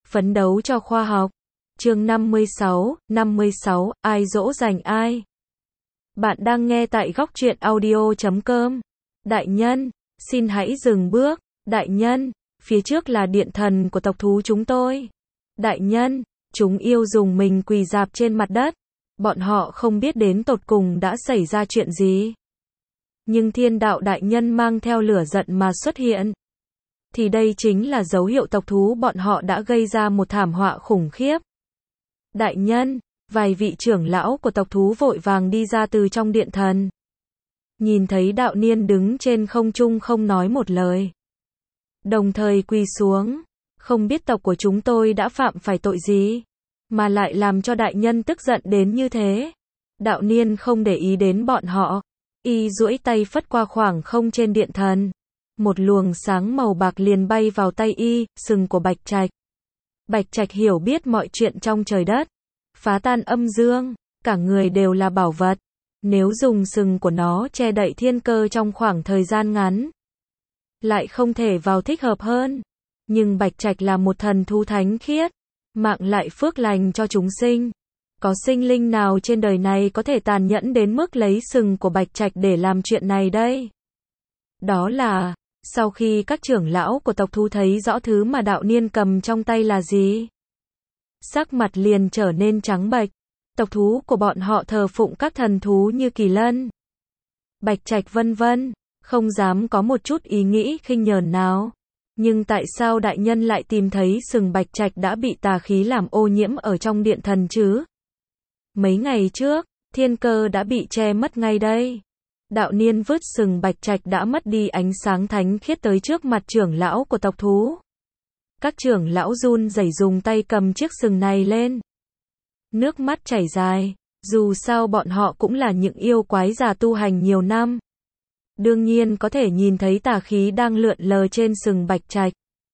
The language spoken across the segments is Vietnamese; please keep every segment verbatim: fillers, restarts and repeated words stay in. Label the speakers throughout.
Speaker 1: Phấn đấu cho khoa học. Chương năm mươi sáu, năm mươi sáu, ai dỗ dành ai? Bạn đang nghe tại góc truyện audio chấm com. Đại nhân, xin hãy dừng bước. Đại nhân, phía trước là điện thần của tộc thú chúng tôi. Đại nhân, chúng yêu dùng mình quỳ rạp trên mặt đất. Bọn họ không biết đến tột cùng đã xảy ra chuyện gì. Nhưng thiên đạo đại nhân mang theo lửa giận mà xuất hiện. Thì đây chính là dấu hiệu tộc thú bọn họ đã gây ra một thảm họa khủng khiếp. Đại nhân, vài vị trưởng lão của tộc thú vội vàng đi ra từ trong điện thần. Nhìn thấy đạo niên đứng trên không trung không nói một lời. Đồng thời quỳ xuống. Không biết tộc của chúng tôi đã phạm phải tội gì, mà lại làm cho đại nhân tức giận đến như thế. Đạo niên không để ý đến bọn họ. Y duỗi tay phất qua khoảng không trên điện thần. Một luồng sáng màu bạc liền bay vào tay y, sừng của Bạch Trạch. Bạch Trạch hiểu biết mọi chuyện trong trời đất. Phá tan âm dương, cả người đều là bảo vật. Nếu dùng sừng của nó che đậy thiên cơ trong khoảng thời gian ngắn, lại không thể vào thích hợp hơn. Nhưng Bạch Trạch là một thần thú thánh khiết, mạng lại phước lành cho chúng sinh. Có sinh linh nào trên đời này có thể tàn nhẫn đến mức lấy sừng của Bạch Trạch để làm chuyện này đây? Đó là, sau khi các trưởng lão của tộc thú thấy rõ thứ mà đạo niên cầm trong tay là gì, sắc mặt liền trở nên trắng bệch. Tộc thú của bọn họ thờ phụng các thần thú như kỳ lân, Bạch Trạch vân vân, không dám có một chút ý nghĩ khinh nhờn nào. Nhưng tại sao đại nhân lại tìm thấy sừng Bạch Trạch đã bị tà khí làm ô nhiễm ở trong điện thần chứ? Mấy ngày trước, thiên cơ đã bị che mất ngay đây. Đạo niên vứt sừng Bạch Trạch đã mất đi ánh sáng thánh khiết tới trước mặt trưởng lão của tộc thú. Các trưởng lão run rẩy dùng tay cầm chiếc sừng này lên. Nước mắt chảy dài, dù sao bọn họ cũng là những yêu quái già tu hành nhiều năm. Đương nhiên có thể nhìn thấy tà khí đang lượn lờ trên sừng Bạch Trạch.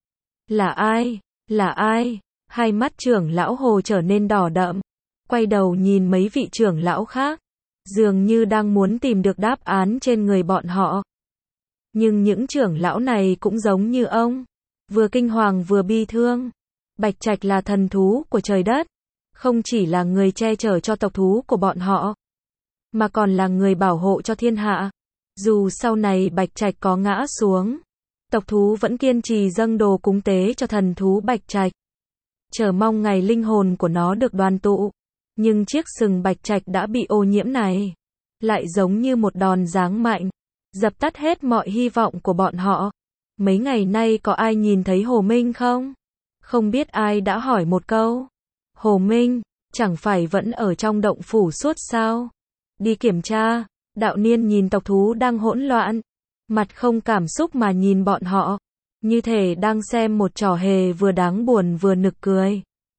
Speaker 1: Là ai? Là ai? Hai mắt trưởng lão Hồ trở nên đỏ đậm. Quay đầu nhìn mấy vị trưởng lão khác. Dường như đang muốn tìm được đáp án trên người bọn họ. Nhưng những trưởng lão này cũng giống như ông. Vừa kinh hoàng vừa bi thương. Bạch Trạch là thần thú của trời đất. Không chỉ là người che chở cho tộc thú của bọn họ, mà còn là người bảo hộ cho thiên hạ. Dù sau này Bạch Trạch có ngã xuống, tộc thú vẫn kiên trì dâng đồ cúng tế cho thần thú Bạch Trạch, chờ mong ngày linh hồn của nó được đoàn tụ. Nhưng chiếc sừng Bạch Trạch đã bị ô nhiễm này, lại giống như một đòn giáng mạnh, dập tắt hết mọi hy vọng của bọn họ. Mấy ngày nay có ai nhìn thấy Hồ Minh không? Không biết ai đã hỏi một câu. Hồ Minh, chẳng phải vẫn ở trong động phủ suốt sao? Đi kiểm tra. Đạo niên nhìn tộc thú đang hỗn loạn, mặt không cảm xúc mà nhìn bọn họ, như thể đang xem một trò hề vừa đáng buồn vừa nực cười.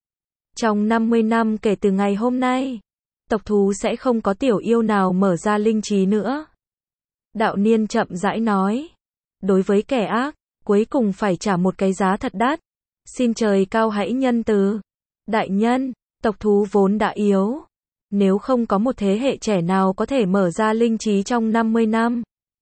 Speaker 1: Trong năm mươi năm kể từ ngày hôm nay, tộc thú sẽ không có tiểu yêu nào mở ra linh trí nữa. Đạo niên chậm rãi nói, đối với kẻ ác, cuối cùng phải trả một cái giá thật đắt. Xin trời cao hãy nhân từ. Đại nhân, tộc thú vốn đã yếu. Nếu không có một thế hệ trẻ nào có thể mở ra linh trí trong năm mươi năm,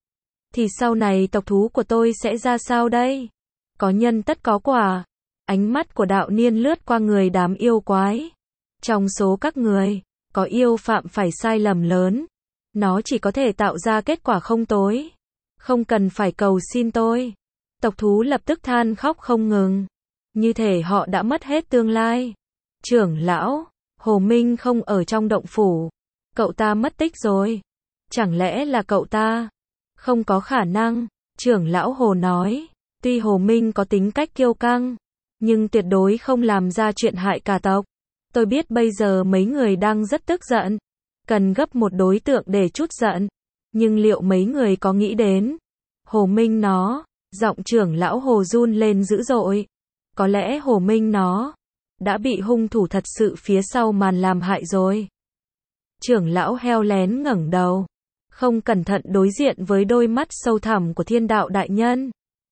Speaker 1: thì sau này tộc thú của tôi sẽ ra sao đây? Có nhân tất có quả. Ánh mắt của đạo niên lướt qua người đám yêu quái. Trong số các người, có yêu phạm phải sai lầm lớn. Nó chỉ có thể tạo ra kết quả không tối. Không cần phải cầu xin tôi. Tộc thú lập tức than khóc không ngừng. Như thể họ đã mất hết tương lai. Trưởng lão, Hồ Minh không ở trong động phủ. Cậu ta mất tích rồi. Chẳng lẽ là cậu ta? Không có khả năng. Trưởng lão Hồ nói. Tuy Hồ Minh có tính cách kiêu căng, nhưng tuyệt đối không làm ra chuyện hại cả tộc. Tôi biết bây giờ mấy người đang rất tức giận. Cần gấp một đối tượng để trút giận. Nhưng liệu mấy người có nghĩ đến? Hồ Minh nó. Giọng trưởng lão Hồ run lên dữ dội. Có lẽ Hồ Minh nó đã bị hung thủ thật sự phía sau màn làm hại rồi. Trưởng lão heo lén ngẩng đầu, không cẩn thận đối diện với đôi mắt sâu thẳm của thiên đạo đại nhân.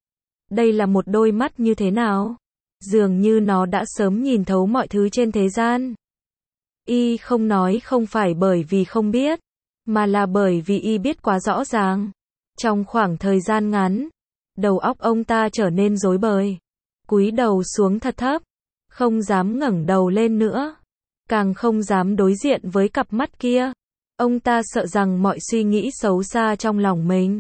Speaker 1: Đây là một đôi mắt như thế nào? Dường như nó đã sớm nhìn thấu mọi thứ trên thế gian. Y không nói không phải bởi vì không biết, mà là bởi vì y biết quá rõ ràng. Trong khoảng thời gian ngắn, đầu óc ông ta trở nên rối bời. Cúi đầu xuống thật thấp, Không dám ngẩng đầu lên nữa. Càng không dám đối diện với cặp mắt kia. Ông ta sợ rằng mọi suy nghĩ xấu xa trong lòng mình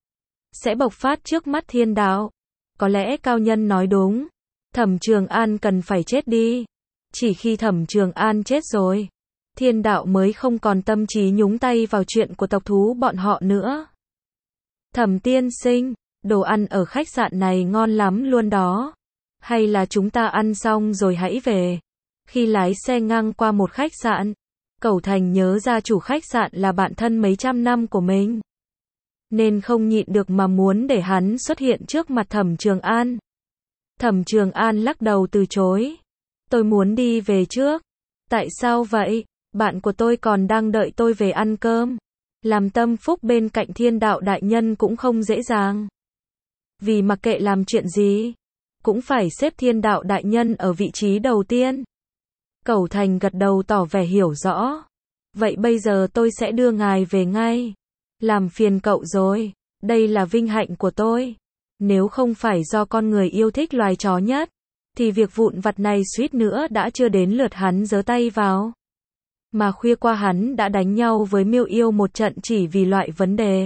Speaker 1: sẽ bộc phát trước mắt thiên đạo. Có lẽ cao nhân nói đúng. Thẩm Trường An cần phải chết đi. Chỉ khi Thẩm Trường An chết rồi, thiên đạo mới không còn tâm trí nhúng tay vào chuyện của tộc thú bọn họ nữa. Thẩm tiên sinh, đồ ăn ở khách sạn này ngon lắm luôn đó. Hay là chúng ta ăn xong rồi hãy về. Khi lái xe ngang qua một khách sạn, Cẩu Thành nhớ ra chủ khách sạn là bạn thân mấy trăm năm của mình, nên không nhịn được mà muốn để hắn xuất hiện trước mặt Thẩm Trường An. Thẩm Trường An lắc đầu từ chối. Tôi muốn đi về trước. Tại sao vậy? Bạn của tôi còn đang đợi tôi về ăn cơm. Làm tâm phúc bên cạnh thiên đạo đại nhân cũng không dễ dàng. Vì mặc kệ làm chuyện gì, cũng phải xếp thiên đạo đại nhân ở vị trí đầu tiên. Cẩu Thành gật đầu tỏ vẻ hiểu rõ. Vậy bây giờ tôi sẽ đưa ngài về ngay. Làm phiền cậu rồi. Đây là vinh hạnh của tôi. Nếu không phải do con người yêu thích loài chó nhất, thì việc vụn vặt này suýt nữa đã chưa đến lượt hắn giơ tay vào. Mà khuya qua hắn đã đánh nhau với Miêu Yêu một trận chỉ vì loại vấn đề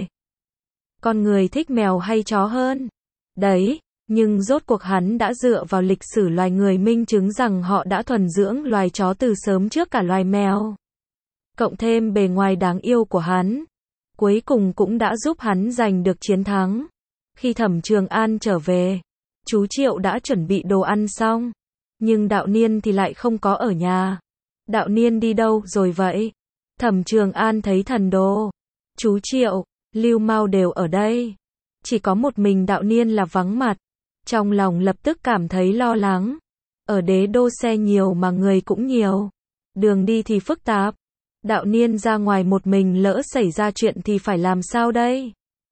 Speaker 1: con người thích mèo hay chó hơn. Đấy, nhưng rốt cuộc hắn đã dựa vào lịch sử loài người minh chứng rằng họ đã thuần dưỡng loài chó từ sớm trước cả loài mèo. Cộng thêm bề ngoài đáng yêu của hắn, cuối cùng cũng đã giúp hắn giành được chiến thắng. Khi Thẩm Trường An trở về, chú Triệu đã chuẩn bị đồ ăn xong, nhưng Đạo Niên thì lại không có ở nhà. Đạo Niên đi đâu rồi vậy? Thẩm Trường An thấy Thần Đồ, chú Triệu, Lưu Mao đều ở đây. Chỉ có một mình Đạo Niên là vắng mặt. Trong lòng lập tức cảm thấy lo lắng. Ở đế đô xe nhiều mà người cũng nhiều. Đường đi thì phức tạp. Đạo Niên ra ngoài một mình lỡ xảy ra chuyện thì phải làm sao đây?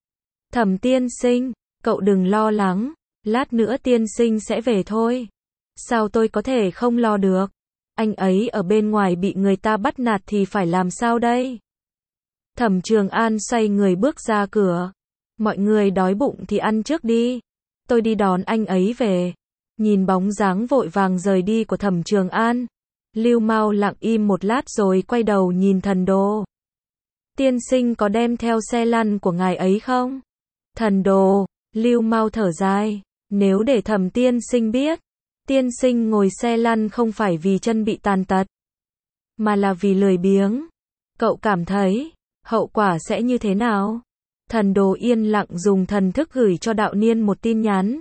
Speaker 1: Thẩm tiên sinh, cậu đừng lo lắng. Lát nữa tiên sinh sẽ về thôi. Sao tôi có thể không lo được? Anh ấy ở bên ngoài bị người ta bắt nạt thì phải làm sao đây? Thẩm Trường An xoay người bước ra cửa. Mọi người đói bụng thì ăn trước đi. Tôi đi đón anh ấy về. Nhìn bóng dáng vội vàng rời đi của Thẩm Trường An, Lưu Mao lặng im một lát rồi quay đầu nhìn Thần Đồ. Tiên sinh có đem theo xe lăn của ngài ấy không? Thần Đồ, Lưu Mao thở dài. Nếu để Thẩm tiên sinh biết, tiên sinh ngồi xe lăn không phải vì chân bị tàn tật, mà là vì lười biếng. Cậu cảm thấy hậu quả sẽ như thế nào? Thần Đồ yên lặng dùng thần thức gửi cho Đạo Niên một tin nhắn.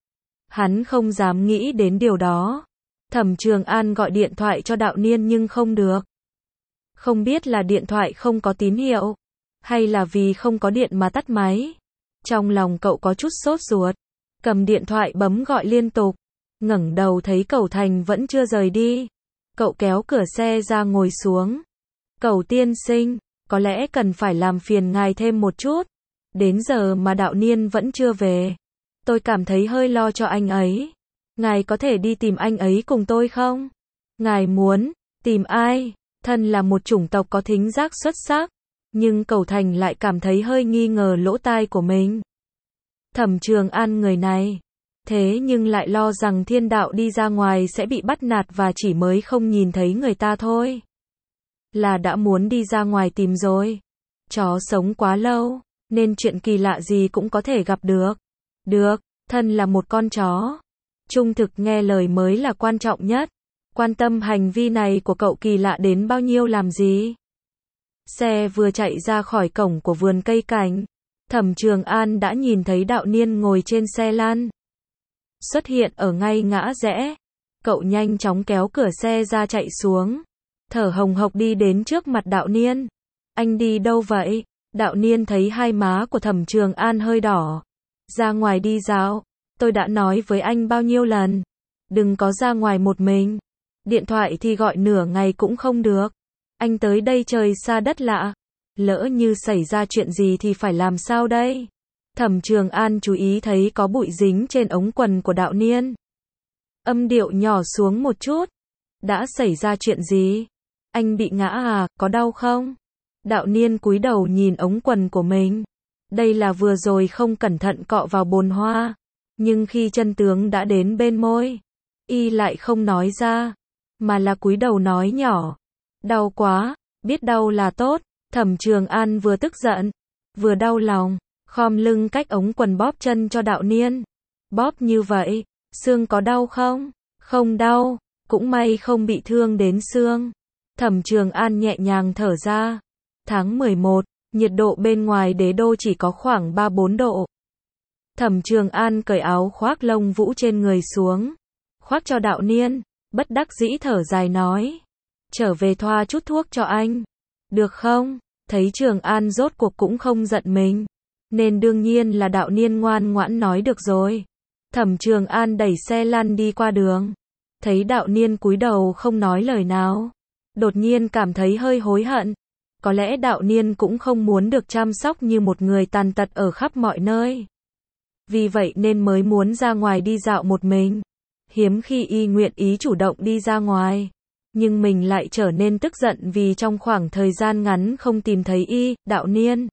Speaker 1: Hắn không dám nghĩ đến điều đó. Thẩm Trường An gọi điện thoại cho Đạo Niên nhưng không được. Không biết là điện thoại không có tín hiệu, hay là vì không có điện mà tắt máy. Trong lòng cậu có chút sốt ruột. Cầm điện thoại bấm gọi liên tục. Ngẩng đầu thấy Cẩu Thành vẫn chưa rời đi. Cậu kéo cửa xe ra ngồi xuống. Cẩu tiên sinh, có lẽ cần phải làm phiền ngài thêm một chút. Đến giờ mà Đạo Niên vẫn chưa về. Tôi cảm thấy hơi lo cho anh ấy. Ngài có thể đi tìm anh ấy cùng tôi không? Ngài muốn tìm ai? Thân là một chủng tộc có thính giác xuất sắc, nhưng Cẩu Thành lại cảm thấy hơi nghi ngờ lỗ tai của mình. Thẩm Trường An người này, thế nhưng lại lo rằng thiên đạo đi ra ngoài sẽ bị bắt nạt và chỉ mới không nhìn thấy người ta thôi. Là đã muốn đi ra ngoài tìm rồi. Chó sống quá lâu, nên chuyện kỳ lạ gì cũng có thể gặp được. Được, thân là một con chó, trung thực nghe lời mới là quan trọng nhất. Quan tâm hành vi này của cậu kỳ lạ đến bao nhiêu làm gì? Xe vừa chạy ra khỏi cổng của vườn cây cảnh, Thẩm Trường An đã nhìn thấy Đạo Niên ngồi trên xe lăn, xuất hiện ở ngay ngã rẽ. Cậu nhanh chóng kéo cửa xe ra chạy xuống, thở hồng hộc đi đến trước mặt Đạo Niên. Anh đi đâu vậy? Đạo Niên thấy hai má của Thẩm Trường An hơi đỏ. Ra ngoài đi dạo. Tôi đã nói với anh bao nhiêu lần, đừng có ra ngoài một mình. Điện thoại thì gọi nửa ngày cũng không được. Anh tới đây trời xa đất lạ, lỡ như xảy ra chuyện gì thì phải làm sao đây? Thẩm Trường An chú ý thấy có bụi dính trên ống quần của Đạo Niên. Âm điệu nhỏ xuống một chút. Đã xảy ra chuyện gì? Anh bị ngã à, có đau không? Đạo Niên cúi đầu nhìn ống quần của mình. Đây là vừa rồi không cẩn thận cọ vào bồn hoa. Nhưng khi chân tướng đã đến bên môi, y lại không nói ra, mà là cúi đầu nói nhỏ. Đau quá, biết đau là tốt. Thẩm Trường An vừa tức giận, vừa đau lòng, khom lưng cách ống quần bóp chân cho Đạo Niên. Bóp như vậy, xương có đau không? Không đau, cũng may không bị thương đến xương. Thẩm Trường An nhẹ nhàng thở ra. Tháng mười một, nhiệt độ bên ngoài đế đô chỉ có khoảng ba bốn độ. Thẩm Trường An cởi áo khoác lông vũ trên người xuống, khoác cho Đạo Niên, bất đắc dĩ thở dài nói. Trở về thoa chút thuốc cho anh. Được không? Thấy Trường An rốt cuộc cũng không giận mình, nên đương nhiên là Đạo Niên ngoan ngoãn nói được rồi. Thẩm Trường An đẩy xe lăn đi qua đường. Thấy Đạo Niên cúi đầu không nói lời nào, đột nhiên cảm thấy hơi hối hận. Có lẽ Đạo Niên cũng không muốn được chăm sóc như một người tàn tật ở khắp mọi nơi. Vì vậy nên mới muốn ra ngoài đi dạo một mình. Hiếm khi y nguyện ý chủ động đi ra ngoài. Nhưng mình lại trở nên tức giận vì trong khoảng thời gian ngắn không tìm thấy y. Đạo Niên,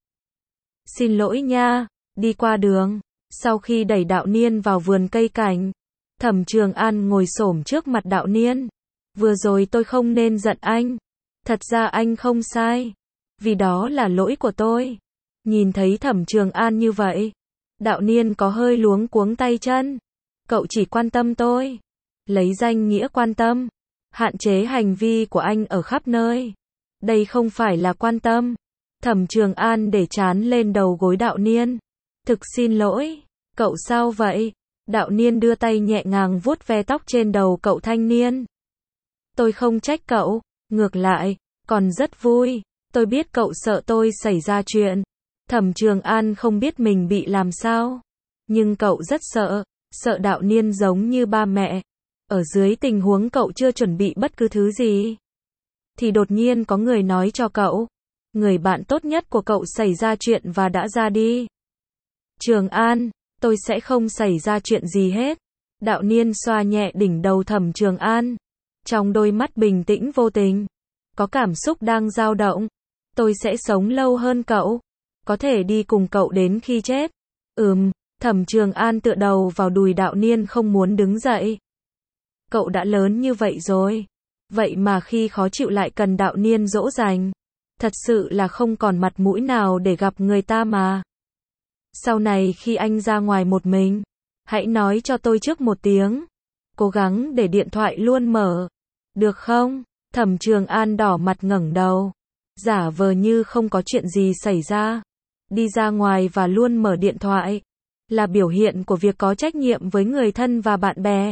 Speaker 1: xin lỗi nha. Đi qua đường, sau khi đẩy Đạo Niên vào vườn cây cảnh, Thẩm Trường An ngồi xổm trước mặt Đạo Niên. Vừa rồi tôi không nên giận anh. Thật ra anh không sai, vì đó là lỗi của tôi. Nhìn thấy Thẩm Trường An như vậy, Đạo Niên có hơi luống cuống tay chân. Cậu chỉ quan tâm tôi, lấy danh nghĩa quan tâm, hạn chế hành vi của anh ở khắp nơi. Đây không phải là quan tâm. Thẩm Trường An để trán lên đầu gối Đạo Niên. Thực xin lỗi. Cậu sao vậy? Đạo Niên đưa tay nhẹ nhàng vuốt ve tóc trên đầu cậu thanh niên. Tôi không trách cậu, ngược lại, còn rất vui. Tôi biết cậu sợ tôi xảy ra chuyện. Thẩm Trường An không biết mình bị làm sao, nhưng cậu rất sợ, sợ Đạo Niên giống như ba mẹ. Ở dưới tình huống cậu chưa chuẩn bị bất cứ thứ gì, thì đột nhiên có người nói cho cậu, người bạn tốt nhất của cậu xảy ra chuyện và đã ra đi. Trường An, tôi sẽ không xảy ra chuyện gì hết. Đạo Niên xoa nhẹ đỉnh đầu Thẩm Trường An. Trong đôi mắt bình tĩnh vô tình, có cảm xúc đang dao động. Tôi sẽ sống lâu hơn cậu, có thể đi cùng cậu đến khi chết. Ừm, Thẩm Trường An tựa đầu vào đùi Đạo Niên không muốn đứng dậy. Cậu đã lớn như vậy rồi, vậy mà khi khó chịu lại cần Đạo Niên dỗ dành. Thật sự là không còn mặt mũi nào để gặp người ta mà. Sau này khi anh ra ngoài một mình, hãy nói cho tôi trước một tiếng. Cố gắng để điện thoại luôn mở. Được không? Thẩm Trường An đỏ mặt ngẩng đầu, giả vờ như không có chuyện gì xảy ra. Đi ra ngoài và luôn mở điện thoại là biểu hiện của việc có trách nhiệm với người thân và bạn bè.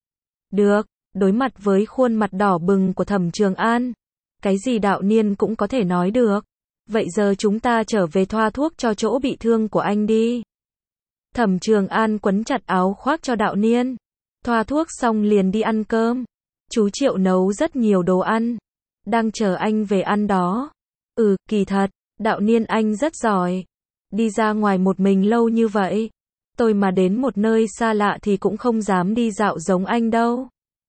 Speaker 1: Được, đối mặt với khuôn mặt đỏ bừng của Thẩm Trường An, cái gì Đạo Niên cũng có thể nói được. Vậy giờ chúng ta trở về thoa thuốc cho chỗ bị thương của anh đi. Thẩm Trường An quấn chặt áo khoác cho Đạo Niên. Thoa thuốc xong liền đi ăn cơm. Chú Triệu nấu rất nhiều đồ ăn, đang chờ anh về ăn đó. Ừ, kỳ thật, Đạo Niên anh rất giỏi. Đi ra ngoài một mình lâu như vậy, tôi mà đến một nơi xa lạ thì cũng không dám đi dạo giống anh đâu.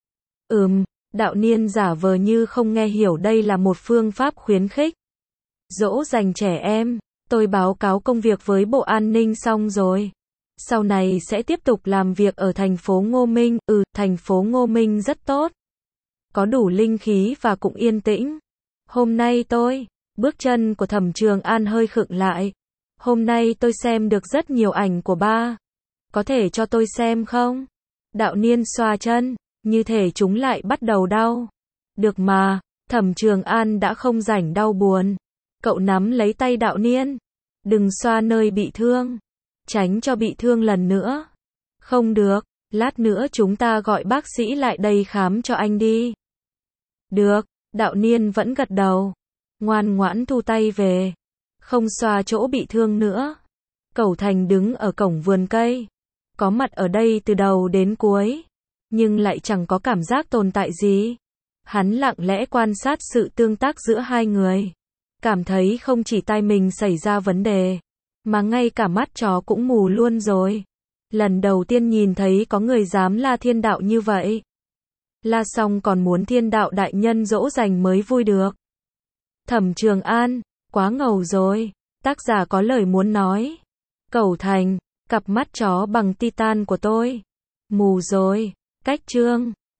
Speaker 1: Ừm, Đạo Niên giả vờ như không nghe hiểu đây là một phương pháp khuyến khích, dỗ dành trẻ em. Tôi báo cáo công việc với Bộ An ninh xong rồi. Sau này sẽ tiếp tục làm việc ở thành phố Ngô Minh. Ừ, thành phố Ngô Minh rất tốt, có đủ linh khí và cũng yên tĩnh. Hôm nay tôi, bước chân của Thẩm Trường An hơi khựng lại. Hôm nay tôi xem được rất nhiều ảnh của ba. Có thể cho tôi xem không? Đạo Niên xoa chân, như thể chúng lại bắt đầu đau. Được mà, Thẩm Trường An đã không rảnh đau buồn. Cậu nắm lấy tay Đạo Niên. Đừng xoa nơi bị thương, tránh cho bị thương lần nữa. Không được, lát nữa chúng ta gọi bác sĩ lại đây khám cho anh đi. Được, Đạo Niên vẫn gật đầu, ngoan ngoãn thu tay về, không xoa chỗ bị thương nữa. Cẩu Thành đứng ở cổng vườn cây, có mặt ở đây từ đầu đến cuối, nhưng lại chẳng có cảm giác tồn tại gì. Hắn lặng lẽ quan sát sự tương tác giữa hai người, cảm thấy không chỉ tai mình xảy ra vấn đề, mà ngay cả mắt chó cũng mù luôn rồi. Lần đầu tiên nhìn thấy có người dám la thiên đạo như vậy. La xong còn muốn thiên đạo đại nhân dỗ dành mới vui được. Thẩm Trường An, quá ngầu rồi. Tác giả có lời muốn nói. Cẩu Thành, cặp mắt chó bằng titan của tôi. Mù rồi. Cách chương.